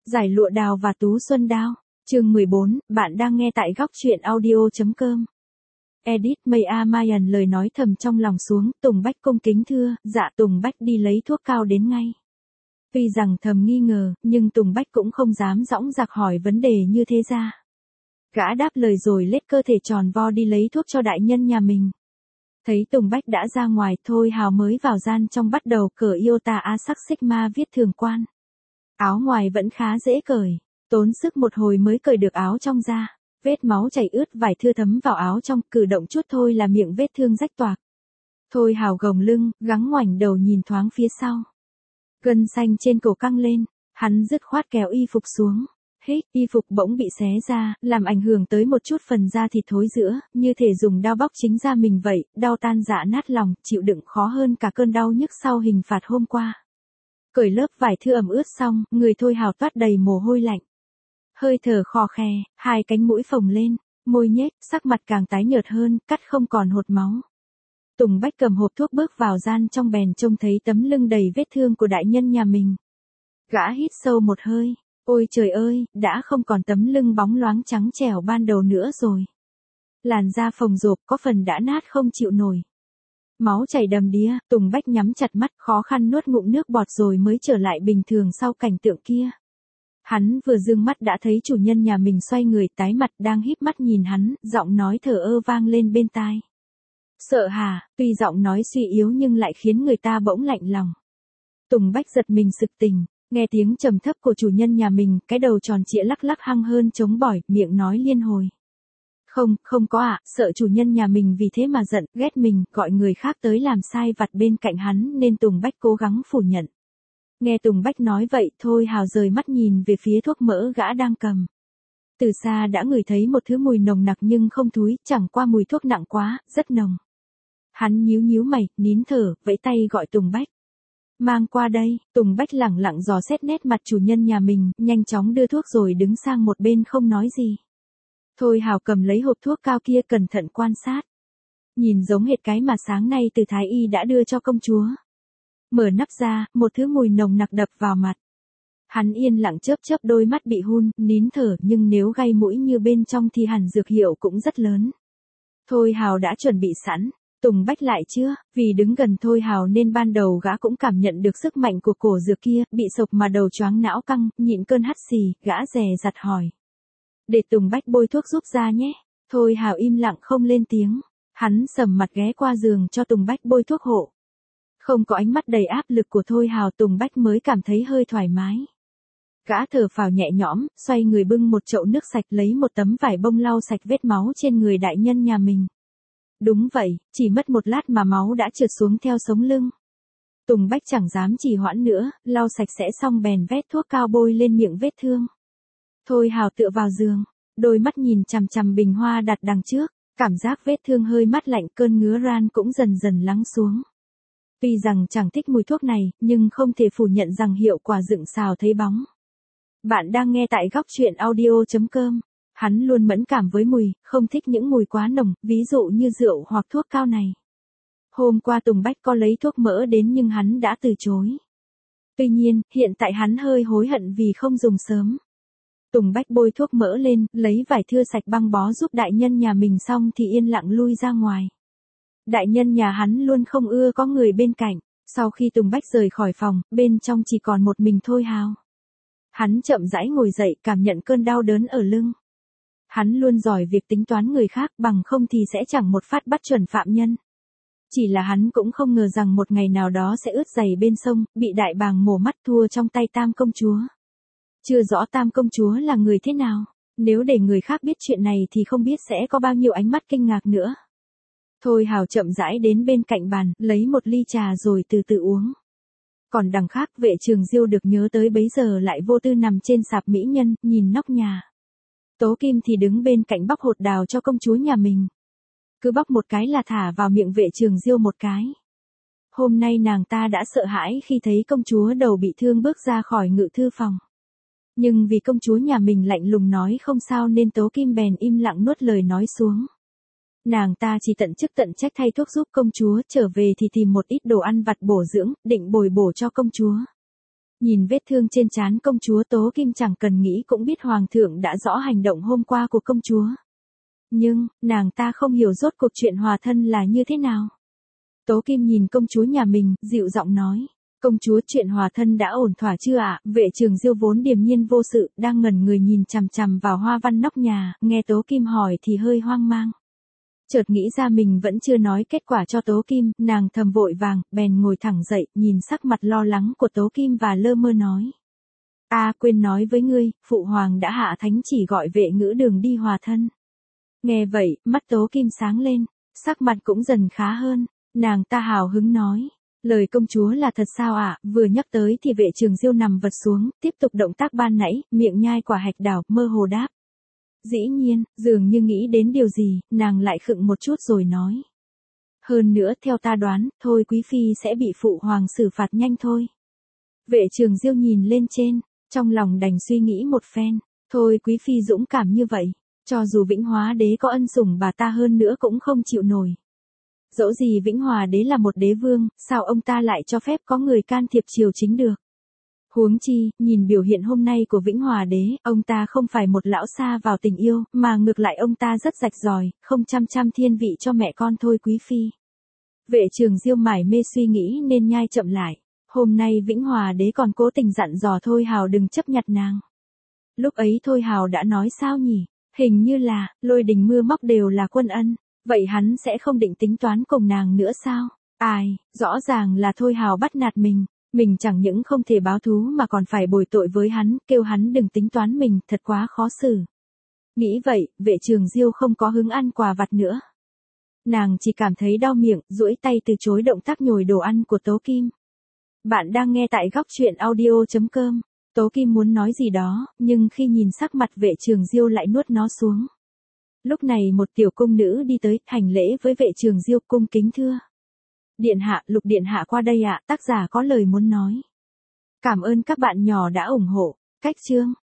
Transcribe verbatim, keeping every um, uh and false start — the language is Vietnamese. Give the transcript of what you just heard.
Giải lụa đào và tú xuân đao. Chương mười bốn, bạn đang nghe tại góc truyện audio.com. Edit Maya Mayan lời nói thầm trong lòng xuống, Tùng Bách cung kính thưa, dạ Tùng Bách đi lấy thuốc cao đến ngay. Tuy rằng thầm nghi ngờ, nhưng Tùng Bách cũng không dám dõng dạc hỏi vấn đề như thế ra. Gã đáp lời rồi lết cơ thể tròn vo đi lấy thuốc cho đại nhân nhà mình. Thấy Tùng Bách đã ra ngoài, Thôi Hào mới vào gian trong bắt đầu cởi Iota A sắc Sigma viết thường quan. Áo ngoài vẫn khá dễ cởi, tốn sức một hồi mới cởi được áo trong ra. Vết máu chảy ướt vải thưa thấm vào áo trong, cử động chút thôi là miệng vết thương rách toạc. Thôi Hào gồng lưng, gắng ngoảnh đầu nhìn thoáng phía sau. Gân xanh trên cổ căng lên, hắn dứt khoát kéo y phục xuống. Hích, y phục bỗng bị xé ra, làm ảnh hưởng tới một chút phần da thịt thối giữa, như thể dùng dao bóc chính ra mình vậy, đau tan dạ nát lòng, chịu đựng khó hơn cả cơn đau nhức sau hình phạt hôm qua. Cởi lớp vải thưa ẩm ướt xong, người Thôi Hào toát đầy mồ hôi lạnh. Hơi thở khò khè, hai cánh mũi phồng lên, môi nhếch, sắc mặt càng tái nhợt hơn, cắt không còn hột máu. Tùng Bách cầm hộp thuốc bước vào gian trong bèn trông thấy tấm lưng đầy vết thương của đại nhân nhà mình. Gã hít sâu một hơi, ôi trời ơi, đã không còn tấm lưng bóng loáng trắng trẻo ban đầu nữa rồi. Làn da phồng rộp có phần đã nát không chịu nổi. Máu chảy đầm đìa, Tùng Bách nhắm chặt mắt khó khăn nuốt ngụm nước bọt rồi mới trở lại bình thường sau cảnh tượng kia. Hắn vừa dương mắt đã thấy chủ nhân nhà mình xoay người tái mặt đang híp mắt nhìn hắn, giọng nói thờ ơ vang lên bên tai. Sợ hả, tuy giọng nói suy yếu nhưng lại khiến người ta bỗng lạnh lòng. Tùng Bách giật mình sực tỉnh, nghe tiếng trầm thấp của chủ nhân nhà mình, cái đầu tròn trịa lắc lắc hăng hơn chống bỏi, miệng nói liên hồi. Không, không có ạ, à, sợ chủ nhân nhà mình vì thế mà giận, ghét mình, gọi người khác tới làm sai vặt bên cạnh hắn nên Tùng Bách cố gắng phủ nhận. Nghe Tùng Bách nói vậy, Thôi Hào rời mắt nhìn về phía thuốc mỡ gã đang cầm. Từ xa đã ngửi thấy một thứ mùi nồng nặc nhưng không thúi, chẳng qua mùi thuốc nặng quá, rất nồng. Hắn nhíu nhíu mày, nín thở, vẫy tay gọi Tùng Bách. Mang qua đây, Tùng Bách lẳng lặng dò xét nét mặt chủ nhân nhà mình, nhanh chóng đưa thuốc rồi đứng sang một bên không nói gì. Thôi Hào cầm lấy hộp thuốc cao kia cẩn thận quan sát. Nhìn giống hệt cái mà sáng nay từ Thái Y đã đưa cho công chúa. Mở nắp ra, một thứ mùi nồng nặc đập vào mặt. Hắn yên lặng chớp chớp đôi mắt bị hun, nín thở, nhưng nếu gai mũi như bên trong thì hẳn dược hiệu cũng rất lớn. Thôi Hào đã chuẩn bị sẵn, Tùng Bách lại chưa, vì đứng gần Thôi Hào nên ban đầu gã cũng cảm nhận được sức mạnh của cổ dược kia, bị sộc mà đầu choáng não căng, nhịn cơn hắt xì, gã dè dặt hỏi. Để Tùng Bách bôi thuốc giúp ra nhé. Thôi Hào im lặng không lên tiếng, hắn sầm mặt ghé qua giường cho Tùng Bách bôi thuốc hộ. Không có ánh mắt đầy áp lực của Thôi Hào, Tùng Bách mới cảm thấy hơi thoải mái. Gã thở phào nhẹ nhõm, xoay người bưng một chậu nước sạch lấy một tấm vải bông lau sạch vết máu trên người đại nhân nhà mình. Đúng vậy, chỉ mất một lát mà máu đã trượt xuống theo sống lưng. Tùng Bách chẳng dám trì hoãn nữa, lau sạch sẽ xong bèn vét thuốc cao bôi lên miệng vết thương. Thôi Hào tựa vào giường, đôi mắt nhìn chằm chằm bình hoa đặt đằng trước, cảm giác vết thương hơi mát lạnh, cơn ngứa ran cũng dần dần lắng xuống. Tuy rằng chẳng thích mùi thuốc này, nhưng không thể phủ nhận rằng hiệu quả dựng xào thấy bóng. Bạn đang nghe tại góc truyện audio.com. Hắn luôn mẫn cảm với mùi, không thích những mùi quá nồng, ví dụ như rượu hoặc thuốc cao này. Hôm qua Tùng Bách có lấy thuốc mỡ đến nhưng hắn đã từ chối. Tuy nhiên, hiện tại hắn hơi hối hận vì không dùng sớm. Tùng Bách bôi thuốc mỡ lên, lấy vải thưa sạch băng bó giúp đại nhân nhà mình xong thì yên lặng lui ra ngoài. Đại nhân nhà hắn luôn không ưa có người bên cạnh, sau khi Tùng Bách rời khỏi phòng, bên trong chỉ còn một mình Thôi Hào. Hắn chậm rãi ngồi dậy, cảm nhận cơn đau đớn ở lưng. Hắn luôn giỏi việc tính toán người khác, bằng không thì sẽ chẳng một phát bắt chuẩn phạm nhân. Chỉ là hắn cũng không ngờ rằng một ngày nào đó sẽ ướt giày bên sông, bị đại bàng mổ mắt thua trong tay Tam công chúa. Chưa rõ Tam công chúa là người thế nào, nếu để người khác biết chuyện này thì không biết sẽ có bao nhiêu ánh mắt kinh ngạc nữa. Thôi Hào chậm rãi đến bên cạnh bàn, lấy một ly trà rồi từ từ uống. Còn đằng khác, Vệ Trường Diêu được nhớ tới bấy giờ lại vô tư nằm trên sạp mỹ nhân, nhìn nóc nhà. Tố Kim thì đứng bên cạnh bóc hột đào cho công chúa nhà mình. Cứ bóc một cái là thả vào miệng Vệ Trường Diêu một cái. Hôm nay nàng ta đã sợ hãi khi thấy công chúa đầu bị thương bước ra khỏi ngự thư phòng. Nhưng vì công chúa nhà mình lạnh lùng nói không sao nên Tố Kim bèn im lặng nuốt lời nói xuống. Nàng ta chỉ tận chức tận trách thay thuốc giúp công chúa, trở về thì tìm một ít đồ ăn vặt bổ dưỡng, định bồi bổ cho công chúa. Nhìn vết thương trên trán công chúa Tố Kim chẳng cần nghĩ cũng biết hoàng thượng đã rõ hành động hôm qua của công chúa. Nhưng, nàng ta không hiểu rốt cuộc chuyện hòa thân là như thế nào. Tố Kim nhìn công chúa nhà mình, dịu giọng nói. Công chúa, chuyện hòa thân đã ổn thỏa chưa ạ? Vệ Trường Diêu vốn điềm nhiên vô sự, đang ngẩn người nhìn chằm chằm vào hoa văn nóc nhà, nghe Tố Kim hỏi thì hơi hoang mang. Chợt nghĩ ra mình vẫn chưa nói kết quả cho Tố Kim, nàng thầm vội vàng, bèn ngồi thẳng dậy, nhìn sắc mặt lo lắng của Tố Kim và lơ mơ nói. A quên nói với ngươi, Phụ Hoàng đã hạ thánh chỉ gọi Vệ Ngữ Đường đi hòa thân. Nghe vậy, mắt Tố Kim sáng lên, sắc mặt cũng dần khá hơn, nàng ta hào hứng nói. Lời công chúa là thật sao ạ? Vừa nhắc tới thì Vệ Trường Diêu nằm vật xuống, tiếp tục động tác ban nãy, miệng nhai quả hạch đào, mơ hồ đáp. Dĩ nhiên, dường như nghĩ đến điều gì, nàng lại khựng một chút rồi nói. Hơn nữa theo ta đoán, thôi quý phi sẽ bị Phụ Hoàng xử phạt nhanh thôi. Vệ Trường Diêu nhìn lên trên, trong lòng đành suy nghĩ một phen, thôi quý phi dũng cảm như vậy, cho dù Vĩnh Hóa Đế có ân sủng bà ta hơn nữa cũng không chịu nổi. Dẫu gì Vĩnh Hòa Đế là một đế vương, sao ông ta lại cho phép có người can thiệp triều chính được? Huống chi, nhìn biểu hiện hôm nay của Vĩnh Hòa Đế, ông ta không phải một lão sa vào tình yêu, mà ngược lại ông ta rất rạch ròi, không chăm chăm thiên vị cho mẹ con thôi quý phi. Vệ Trường Diêu mải mê suy nghĩ nên nhai chậm lại. Hôm nay Vĩnh Hòa Đế còn cố tình dặn dò Thôi Hào đừng chấp nhặt nàng. Lúc ấy Thôi Hào đã nói sao nhỉ? Hình như là, lôi đình mưa móc đều là quân ân. Vậy hắn sẽ không định tính toán cùng nàng nữa sao? Ai, rõ ràng là Thôi Hào bắt nạt mình. Mình chẳng những không thể báo thú mà còn phải bồi tội với hắn, kêu hắn đừng tính toán mình, thật quá khó xử. Nghĩ vậy, Vệ Trường Diêu không có hứng ăn quà vặt nữa. Nàng chỉ cảm thấy đau miệng, duỗi tay từ chối động tác nhồi đồ ăn của Tố Kim. Bạn đang nghe tại góc truyện audio chấm com. Tố Kim muốn nói gì đó, nhưng khi nhìn sắc mặt Vệ Trường Diêu lại nuốt nó xuống. Lúc này một tiểu cung nữ đi tới, hành lễ với Vệ Trường Diêu, cung kính thưa. Điện hạ, Lục điện hạ qua đây ạ, tác giả có lời muốn nói. Cảm ơn các bạn nhỏ đã ủng hộ. Cách chương.